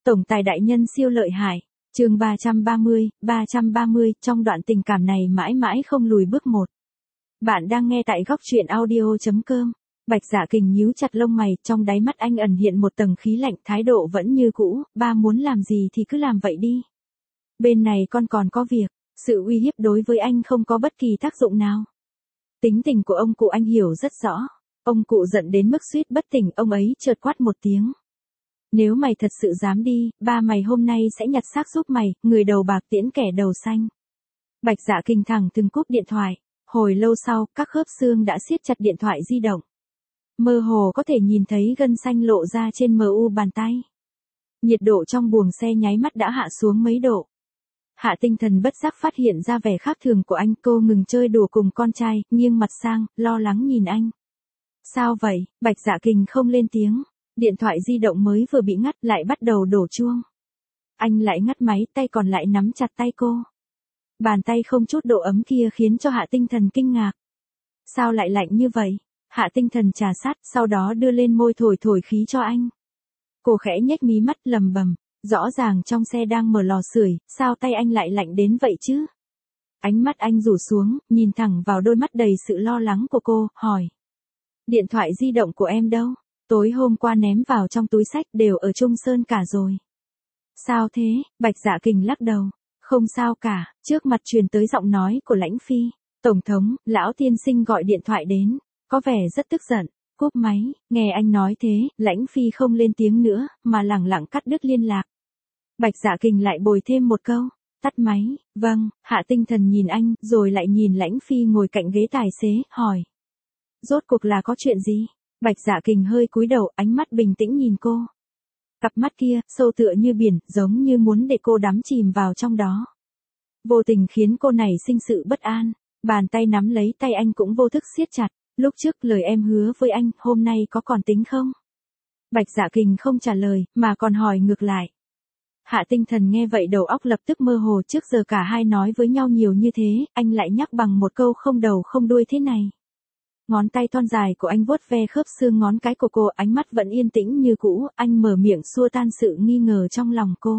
Tổng tài đại nhân siêu lợi hại. Chương 330, trong đoạn tình cảm này mãi mãi không lùi bước một. Bạn đang nghe tại góc truyện audio.com. Bạch Dạ Kình nhíu chặt lông mày, trong đáy mắt anh ẩn hiện một tầng khí lạnh, thái độ vẫn như cũ, ba muốn làm gì thì cứ làm vậy đi. Bên này con còn có việc, sự uy hiếp đối với anh không có bất kỳ tác dụng nào. Tính tình của ông cụ anh hiểu rất rõ. Ông cụ giận đến mức suýt bất tỉnh, ông ấy chợt quát một tiếng. Nếu mày thật sự dám đi, ba mày hôm nay sẽ nhặt xác giúp mày, người đầu bạc tiễn kẻ đầu xanh. Bạch Dạ Kình thẳng từng cúp điện thoại. Hồi lâu sau, các khớp xương đã siết chặt điện thoại di động. Mơ hồ có thể nhìn thấy gân xanh lộ ra trên mu bàn tay. Nhiệt độ trong buồng xe nháy mắt đã hạ xuống mấy độ. Hạ Tinh Thần bất giác phát hiện ra vẻ khác thường của anh, cô ngừng chơi đùa cùng con trai, nghiêng mặt sang, lo lắng nhìn anh. Sao vậy? Bạch Dạ Kình không lên tiếng. Điện thoại di động mới vừa bị ngắt lại bắt đầu đổ chuông. Anh lại ngắt máy, tay còn lại nắm chặt tay cô. Bàn tay không chút độ ấm kia khiến cho Hạ Tinh Thần kinh ngạc. Sao lại lạnh như vậy? Hạ Tinh Thần trà sát, sau đó đưa lên môi thổi khí cho anh. Cô khẽ nhếch mí mắt lầm bầm, rõ ràng trong xe đang mở lò sưởi, sao tay anh lại lạnh đến vậy chứ? Ánh mắt anh rủ xuống, nhìn thẳng vào đôi mắt đầy sự lo lắng của cô, hỏi. Điện thoại di động của em đâu? Tối hôm qua ném vào trong túi xách, đều ở Trung Sơn cả rồi. Sao thế? Bạch Dạ Kình lắc đầu. Không sao cả. Trước mặt truyền tới giọng nói của Lãnh Phi. Tổng thống, lão tiên sinh gọi điện thoại đến. Có vẻ rất tức giận. Cúp máy. Nghe anh nói thế, Lãnh Phi không lên tiếng nữa, mà lẳng lặng cắt đứt liên lạc. Bạch Dạ Kình lại bồi thêm một câu. Tắt máy. Vâng. Hạ Tinh Thần nhìn anh, rồi lại nhìn Lãnh Phi ngồi cạnh ghế tài xế, hỏi. Rốt cuộc là có chuyện gì? Bạch Dạ Kình hơi cúi đầu, ánh mắt bình tĩnh nhìn cô. Cặp mắt kia, sâu tựa như biển, giống như muốn để cô đắm chìm vào trong đó. Vô tình khiến cô này sinh sự bất an. Bàn tay nắm lấy tay anh cũng vô thức siết chặt. Lúc trước lời em hứa với anh, hôm nay có còn tính không? Bạch Dạ Kình không trả lời, mà còn hỏi ngược lại. Hạ Tinh Thần nghe vậy đầu óc lập tức mơ hồ, trước giờ cả hai nói với nhau nhiều như thế, anh lại nhắc bằng một câu không đầu không đuôi thế này. Ngón tay thon dài của anh vuốt ve khớp xương ngón cái của cô, ánh mắt vẫn yên tĩnh như cũ, anh mở miệng xua tan sự nghi ngờ trong lòng cô.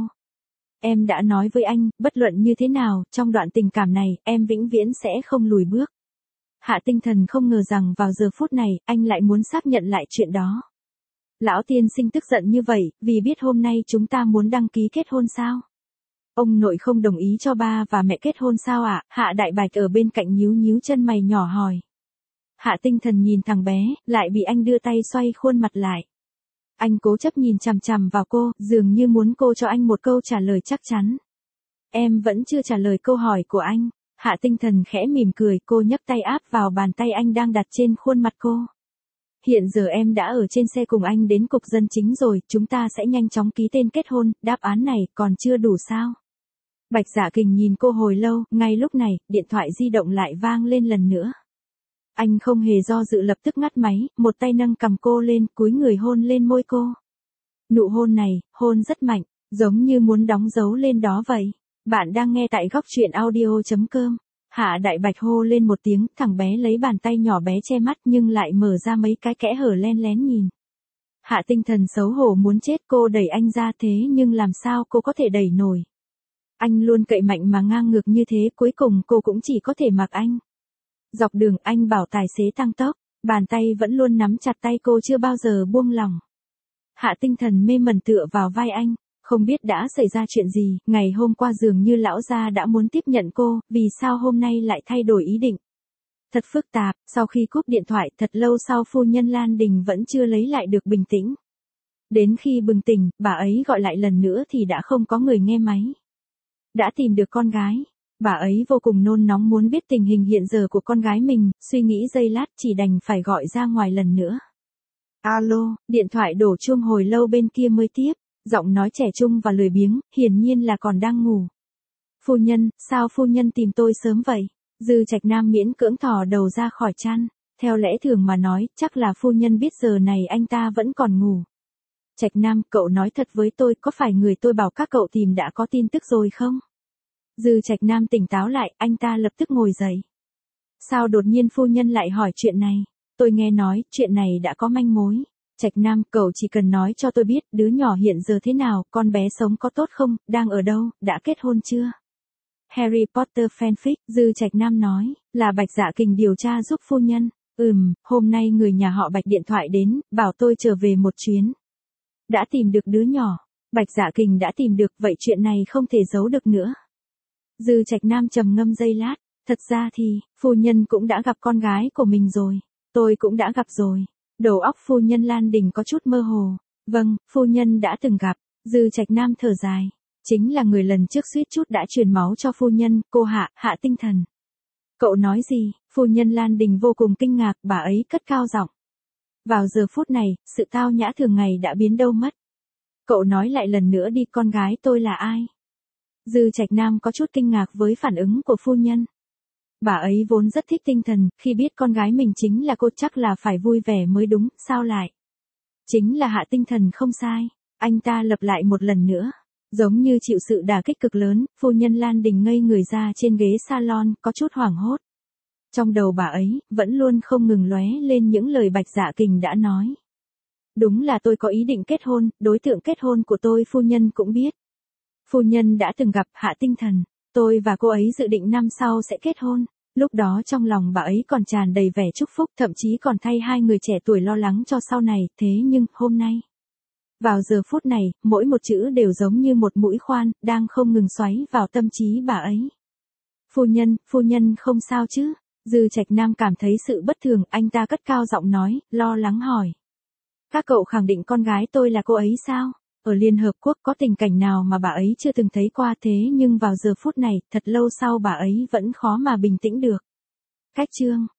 Em đã nói với anh, bất luận như thế nào, trong đoạn tình cảm này, em vĩnh viễn sẽ không lùi bước. Hạ Tinh Thần không ngờ rằng vào giờ phút này, anh lại muốn xác nhận lại chuyện đó. Lão tiên sinh tức giận như vậy, vì biết hôm nay chúng ta muốn đăng ký kết hôn sao? Ông nội không đồng ý cho ba và mẹ kết hôn sao ạ? Hạ Đại Bạch ở bên cạnh nhíu nhíu chân mày nhỏ hỏi. Hạ Tinh Thần nhìn thằng bé, lại bị anh đưa tay xoay khuôn mặt lại. Anh cố chấp nhìn chằm chằm vào cô, dường như muốn cô cho anh một câu trả lời chắc chắn. Em vẫn chưa trả lời câu hỏi của anh. Hạ Tinh Thần khẽ mỉm cười, cô nhấc tay áp vào bàn tay anh đang đặt trên khuôn mặt cô. Hiện giờ em đã ở trên xe cùng anh đến cục dân chính rồi, chúng ta sẽ nhanh chóng ký tên kết hôn, đáp án này còn chưa đủ sao? Bạch Dạ Kình nhìn cô hồi lâu, ngay lúc này, điện thoại di động lại vang lên lần nữa. Anh không hề do dự lập tức ngắt máy, một tay nâng cầm cô lên, cúi người hôn lên môi cô. Nụ hôn này, hôn rất mạnh, giống như muốn đóng dấu lên đó vậy. Bạn đang nghe tại góc truyện audio.com. Hạ Đại Bạch hô lên một tiếng, thằng bé lấy bàn tay nhỏ bé che mắt nhưng lại mở ra mấy cái kẽ hở len lén nhìn. Hạ Tinh Thần xấu hổ muốn chết, cô đẩy anh ra thế nhưng làm sao cô có thể đẩy nổi. Anh luôn cậy mạnh mà ngang ngược như thế, cuối cùng cô cũng chỉ có thể mặc anh. Dọc đường anh bảo tài xế tăng tốc, bàn tay vẫn luôn nắm chặt tay cô chưa bao giờ buông lỏng. Hạ Tinh Thần mê mẩn tựa vào vai anh, không biết đã xảy ra chuyện gì, ngày hôm qua dường như lão gia đã muốn tiếp nhận cô, vì sao hôm nay lại thay đổi ý định. Thật phức tạp, sau khi cúp điện thoại thật lâu sau phu nhân Lan Đình vẫn chưa lấy lại được bình tĩnh. Đến khi bừng tỉnh, bà ấy gọi lại lần nữa thì đã không có người nghe máy. Đã tìm được con gái. Bà ấy vô cùng nôn nóng muốn biết tình hình hiện giờ của con gái mình, suy nghĩ giây lát chỉ đành phải gọi ra ngoài lần nữa. Alo, điện thoại đổ chuông hồi lâu bên kia mới tiếp, giọng nói trẻ trung và lười biếng, hiển nhiên là còn đang ngủ. Phu nhân, sao phu nhân tìm tôi sớm vậy? Dư Trạch Nam miễn cưỡng thò đầu ra khỏi chăn, theo lẽ thường mà nói, chắc là phu nhân biết giờ này anh ta vẫn còn ngủ. Trạch Nam, cậu nói thật với tôi, có phải người tôi bảo các cậu tìm đã có tin tức rồi không? Dư Trạch Nam tỉnh táo lại, anh ta lập tức ngồi dậy. Sao đột nhiên phu nhân lại hỏi chuyện này? Tôi nghe nói, chuyện này đã có manh mối. Trạch Nam, cậu chỉ cần nói cho tôi biết đứa nhỏ hiện giờ thế nào, con bé sống có tốt không, đang ở đâu, đã kết hôn chưa? Harry Potter fanfic, Dư Trạch Nam nói, là Bạch Dạ Kình điều tra giúp phu nhân. Hôm nay người nhà họ Bạch điện thoại đến, bảo tôi trở về một chuyến. Đã tìm được đứa nhỏ. Bạch Dạ Kình đã tìm được, vậy chuyện này không thể giấu được nữa. Dư Trạch Nam trầm ngâm giây lát, thật ra thì, phu nhân cũng đã gặp con gái của mình rồi. Tôi cũng đã gặp rồi. Đầu óc phu nhân Lan Đình có chút mơ hồ. Vâng, phu nhân đã từng gặp. Dư Trạch Nam thở dài. Chính là người lần trước suýt chút đã truyền máu cho phu nhân, cô Hạ Tinh Thần. Cậu nói gì? Phu nhân Lan Đình vô cùng kinh ngạc, bà ấy cất cao giọng. Vào giờ phút này, sự tao nhã thường ngày đã biến đâu mất. Cậu nói lại lần nữa đi, con gái tôi là ai? Dư Trạch Nam có chút kinh ngạc với phản ứng của phu nhân. Bà ấy vốn rất thích Tinh Thần, khi biết con gái mình chính là cô chắc là phải vui vẻ mới đúng, sao lại? Chính là Hạ Tinh Thần không sai. Anh ta lặp lại một lần nữa. Giống như chịu sự đả kích cực lớn, phu nhân Lan Đình ngây người ra trên ghế salon, có chút hoảng hốt. Trong đầu bà ấy, vẫn luôn không ngừng lóe lên những lời Bạch Dạ Kình đã nói. Đúng là tôi có ý định kết hôn, đối tượng kết hôn của tôi phu nhân cũng biết. Phu nhân đã từng gặp Hạ Tinh Thần, tôi và cô ấy dự định năm sau sẽ kết hôn. Lúc đó trong lòng bà ấy còn tràn đầy vẻ chúc phúc, thậm chí còn thay hai người trẻ tuổi lo lắng cho sau này, thế nhưng, hôm nay. Vào giờ phút này, mỗi một chữ đều giống như một mũi khoan, đang không ngừng xoáy vào tâm trí bà ấy. Phu nhân không sao chứ? Dư Trạch Nam cảm thấy sự bất thường, anh ta cất cao giọng nói, lo lắng hỏi. Các cậu khẳng định con gái tôi là cô ấy sao? Ở Liên Hợp Quốc có tình cảnh nào mà bà ấy chưa từng thấy qua, thế nhưng vào giờ phút này, thật lâu sau bà ấy vẫn khó mà bình tĩnh được. Cách chương